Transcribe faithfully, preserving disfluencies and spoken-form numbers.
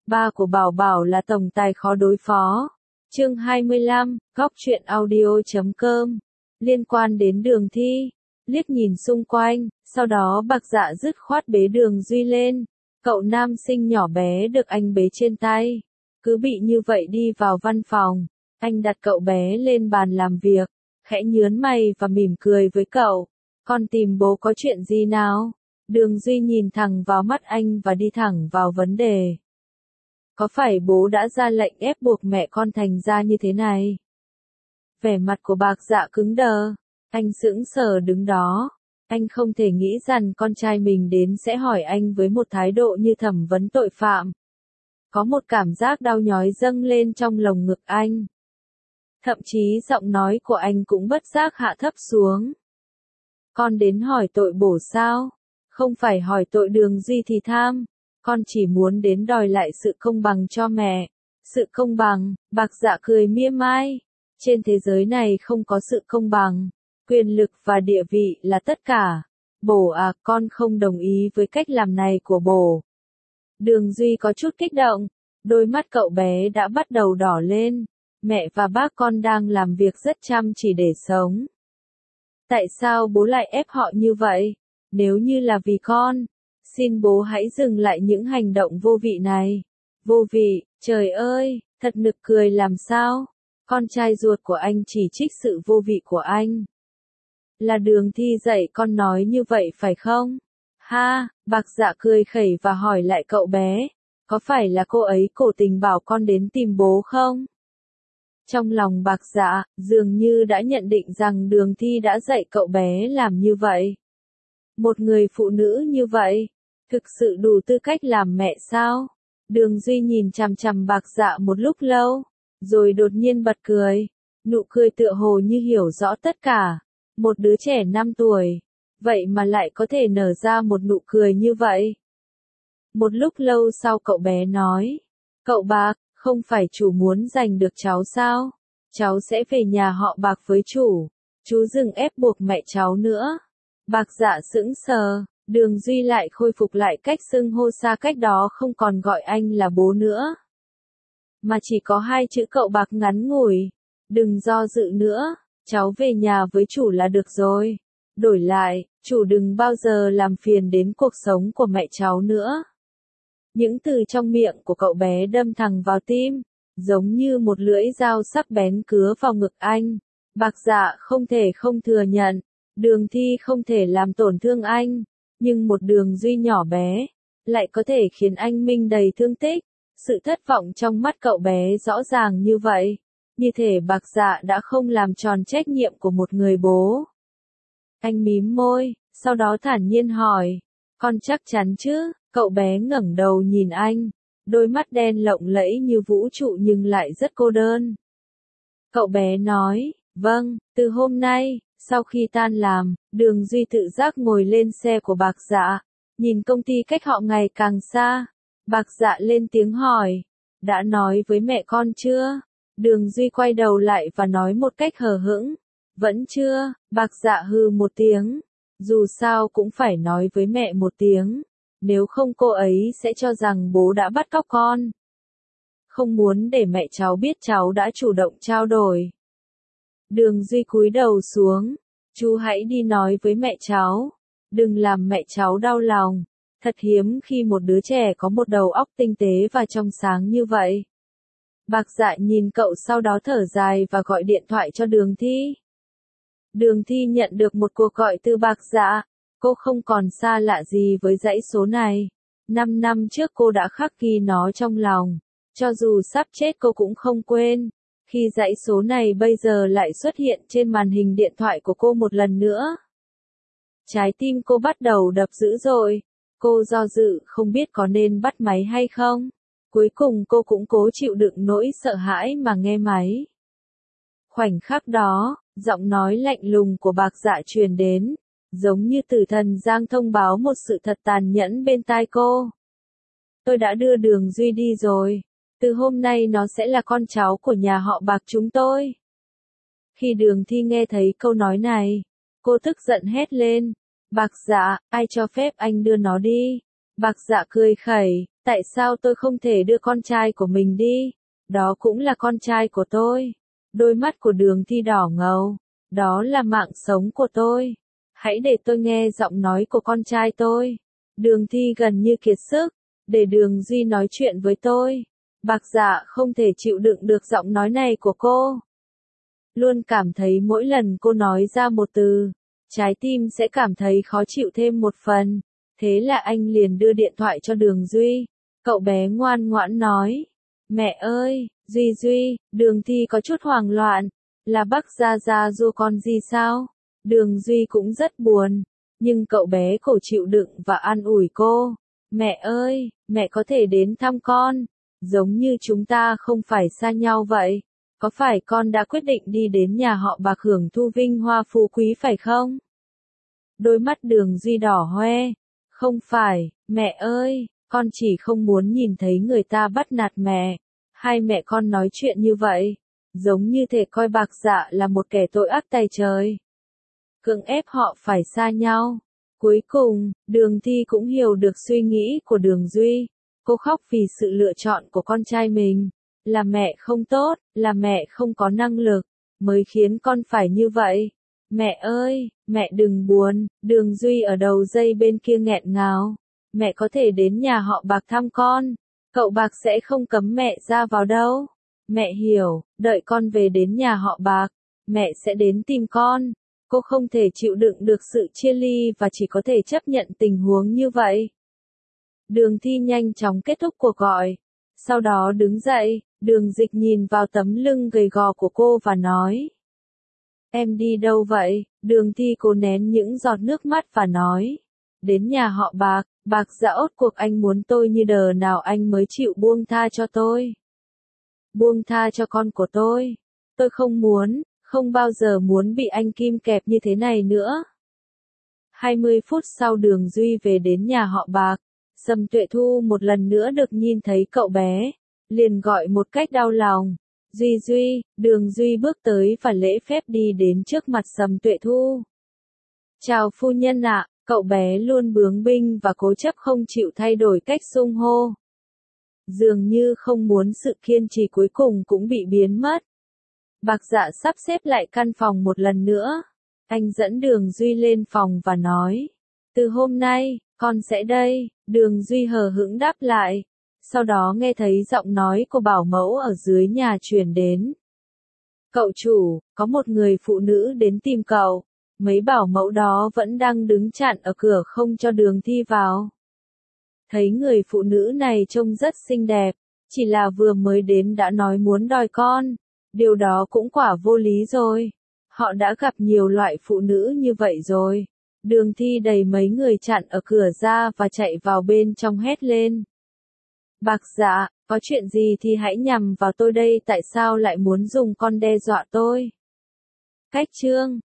Ba của Bảo Bảo là tổng tài khó đối phó. Chương hai mươi lăm, góc truyện audio chấm com. Liên quan đến Đường Thi, liếc nhìn xung quanh, sau đó Bạc Dạ dứt khoát bế Đường Duy lên. Cậu nam sinh nhỏ bé được anh bế trên tay, cứ bị như vậy đi vào văn phòng. Anh đặt cậu bé lên bàn làm việc, khẽ nhướng mày và mỉm cười với cậu. Con tìm bố có chuyện gì nào? Đường Duy nhìn thẳng vào mắt anh và đi thẳng vào vấn đề. Có phải bố đã ra lệnh ép buộc mẹ con thành ra như thế này? Vẻ mặt của Bạc Dạ cứng đờ, anh sững sờ đứng đó. Anh không thể nghĩ rằng con trai mình đến sẽ hỏi anh với một thái độ như thẩm vấn tội phạm. Có một cảm giác đau nhói dâng lên trong lồng ngực anh. Thậm chí giọng nói của anh cũng bất giác hạ thấp xuống. Con đến hỏi tội bố sao? Không phải hỏi tội Đường Duy thì tham. Con chỉ muốn đến đòi lại sự công bằng cho mẹ. Sự công bằng, Bạc Dạ cười mỉa mai. Trên thế giới này không có sự công bằng. Quyền lực và địa vị là tất cả. Bố à, con không đồng ý với cách làm này của bố. Đường Duy có chút kích động. Đôi mắt cậu bé đã bắt đầu đỏ lên. Mẹ và bác con đang làm việc rất chăm chỉ để sống. Tại sao bố lại ép họ như vậy? Nếu như là vì con, xin bố hãy dừng lại những hành động vô vị này. Vô vị, trời ơi, thật nực cười làm sao? Con trai ruột của anh chỉ trích sự vô vị của anh. Là Đường Thi dạy con nói như vậy phải không? Ha, Bạc Dạ cười khẩy và hỏi lại cậu bé. Có phải là cô ấy cố tình bảo con đến tìm bố không? Trong lòng Bạc Dạ, dường như đã nhận định rằng Đường Thi đã dạy cậu bé làm như vậy. Một người phụ nữ như vậy, thực sự đủ tư cách làm mẹ sao? Đường Duy nhìn chằm chằm Bạc Dạ một lúc lâu, rồi đột nhiên bật cười. Nụ cười tựa hồ như hiểu rõ tất cả. Một đứa trẻ năm tuổi, vậy mà lại có thể nở ra một nụ cười như vậy. Một lúc lâu sau cậu bé nói, cậu Bạc, không phải chủ muốn giành được cháu sao? Cháu sẽ về nhà họ Bạc với chủ. Chú đừng ép buộc mẹ cháu nữa. Bạc Dạ sững sờ, Đường Duy lại khôi phục lại cách xưng hô xa cách đó, không còn gọi anh là bố nữa. Mà chỉ có hai chữ cậu Bạc ngắn ngủi. Đừng do dự nữa, cháu về nhà với chủ là được rồi. Đổi lại, chủ đừng bao giờ làm phiền đến cuộc sống của mẹ cháu nữa. Những từ trong miệng của cậu bé đâm thẳng vào tim, giống như một lưỡi dao sắc bén cứa vào ngực anh. Bạc Dạ không thể không thừa nhận, Đường Thi không thể làm tổn thương anh, nhưng một Đường Duy nhỏ bé, lại có thể khiến anh minh đầy thương tích. Sự thất vọng trong mắt cậu bé rõ ràng như vậy, như thể Bạc Dạ đã không làm tròn trách nhiệm của một người bố. Anh mím môi, sau đó thản nhiên hỏi, con chắc chắn chứ? Cậu bé ngẩng đầu nhìn anh, đôi mắt đen lộng lẫy như vũ trụ nhưng lại rất cô đơn. Cậu bé nói, vâng, từ hôm nay, sau khi tan làm, Đường Duy tự giác ngồi lên xe của Bạc Dạ, nhìn công ty cách họ ngày càng xa. Bạc Dạ lên tiếng hỏi, đã nói với mẹ con chưa? Đường Duy quay đầu lại và nói một cách hờ hững, vẫn chưa. Bạc Dạ hừ một tiếng, dù sao cũng phải nói với mẹ một tiếng. Nếu không cô ấy sẽ cho rằng bố đã bắt cóc con. Không muốn để mẹ cháu biết cháu đã chủ động trao đổi. Đường Duy cúi đầu xuống. Chú hãy đi nói với mẹ cháu. Đừng làm mẹ cháu đau lòng. Thật hiếm khi một đứa trẻ có một đầu óc tinh tế và trong sáng như vậy. Bạc Dạ nhìn cậu sau đó thở dài và gọi điện thoại cho Đường Thi. Đường Thi nhận được một cuộc gọi từ Bạc Dạ. Cô không còn xa lạ gì với dãy số này. Năm năm trước cô đã khắc ghi nó trong lòng. Cho dù sắp chết cô cũng không quên. Khi dãy số này bây giờ lại xuất hiện trên màn hình điện thoại của cô một lần nữa. Trái tim cô bắt đầu đập dữ dội. Cô do dự không biết có nên bắt máy hay không. Cuối cùng cô cũng cố chịu đựng nỗi sợ hãi mà nghe máy. Khoảnh khắc đó, giọng nói lạnh lùng của Bạc Dạ truyền đến. Giống như tử thần giang thông báo một sự thật tàn nhẫn bên tai cô. Tôi đã đưa Đường Duy đi rồi. Từ hôm nay nó sẽ là con cháu của nhà họ Bạc chúng tôi. Khi Đường Thi nghe thấy câu nói này, cô tức giận hét lên. Bạc Dạ, ai cho phép anh đưa nó đi? Bạc Dạ cười khẩy, Tại sao tôi không thể đưa con trai của mình đi? Đó cũng là con trai của tôi. Đôi mắt của Đường Thi đỏ ngầu. Đó là mạng sống của tôi. Hãy để tôi nghe giọng nói của con trai tôi. Đường Thi gần như kiệt sức. Để Đường Duy nói chuyện với tôi. Bạc Dạ không thể chịu đựng được giọng nói này của cô. Luôn cảm thấy mỗi lần cô nói ra một từ, trái tim sẽ cảm thấy khó chịu thêm một phần. Thế là anh liền đưa điện thoại cho Đường Duy. Cậu bé ngoan ngoãn nói. Mẹ ơi, Duy Duy, Đường Thi có chút hoảng loạn. Là bác Gia Gia ru con gì sao? Đường Duy cũng rất buồn. Nhưng cậu bé khổ chịu đựng và an ủi cô. Mẹ ơi, mẹ có thể đến thăm con. Giống như chúng ta không phải xa nhau vậy. Có phải con đã quyết định đi đến nhà họ Bạc hưởng thu vinh hoa phú quý phải không? Đôi mắt Đường Duy đỏ hoe. Không phải, mẹ ơi, con chỉ không muốn nhìn thấy người ta bắt nạt mẹ. Hai mẹ con nói chuyện như vậy, giống như thể coi Bạc Dạ là một kẻ tội ác tày trời. Cưỡng ép họ phải xa nhau. Cuối cùng, Đường Thi cũng hiểu được suy nghĩ của Đường Duy. Cô khóc vì sự lựa chọn của con trai mình. Là mẹ không tốt, là mẹ không có năng lực, mới khiến con phải như vậy. Mẹ ơi, mẹ đừng buồn. Đường Duy ở đầu dây bên kia nghẹn ngào. Mẹ có thể đến nhà họ Bạc thăm con. Cậu Bạc sẽ không cấm mẹ ra vào đâu. Mẹ hiểu, đợi con về đến nhà họ Bạc, mẹ sẽ đến tìm con. Cô không thể chịu đựng được sự chia ly và chỉ có thể chấp nhận tình huống như vậy. Đường Thi nhanh chóng kết thúc cuộc gọi. Sau đó đứng dậy, Đường Dịch nhìn vào tấm lưng gầy gò của cô và nói. Em đi đâu vậy? Đường Thi cố nén những giọt nước mắt và nói. Đến nhà họ Bạc, Bạc Dạ ốt cuộc anh muốn tôi như đờ nào anh mới chịu buông tha cho tôi. Buông tha cho con của tôi. Tôi không muốn, không bao giờ muốn bị anh kim kẹp như thế này nữa. hai mươi phút sau Đường Duy về đến nhà họ Bạc. Sầm Tuệ Thu một lần nữa được nhìn thấy cậu bé. Liền gọi một cách đau lòng. Duy Duy, Đường Duy bước tới và lễ phép đi đến trước mặt Sầm Tuệ Thu. Chào phu nhân ạ, cậu bé luôn bướng binh và cố chấp không chịu thay đổi cách xưng hô. Dường như không muốn sự kiên trì cuối cùng cũng bị biến mất. Bạc Dạ sắp xếp lại căn phòng một lần nữa. Anh dẫn Đường Duy lên phòng và nói. Từ hôm nay, con sẽ đây. Đường Duy hờ hững đáp lại. Sau đó nghe thấy giọng nói của bảo mẫu ở dưới nhà truyền đến. Cậu chủ, có một người phụ nữ đến tìm cậu. Mấy bảo mẫu đó vẫn đang đứng chặn ở cửa không cho Đường Thi vào. Thấy người phụ nữ này trông rất xinh đẹp, chỉ là vừa mới đến đã nói muốn đòi con. Điều đó cũng quả vô lý rồi. Họ đã gặp nhiều loại phụ nữ như vậy rồi. Đường Thi đẩy mấy người chặn ở cửa ra và chạy vào bên trong hét lên. Bạc Dạ, có chuyện gì thì hãy nhằm vào tôi đây, tại sao lại muốn dùng con đe dọa tôi? Cách chương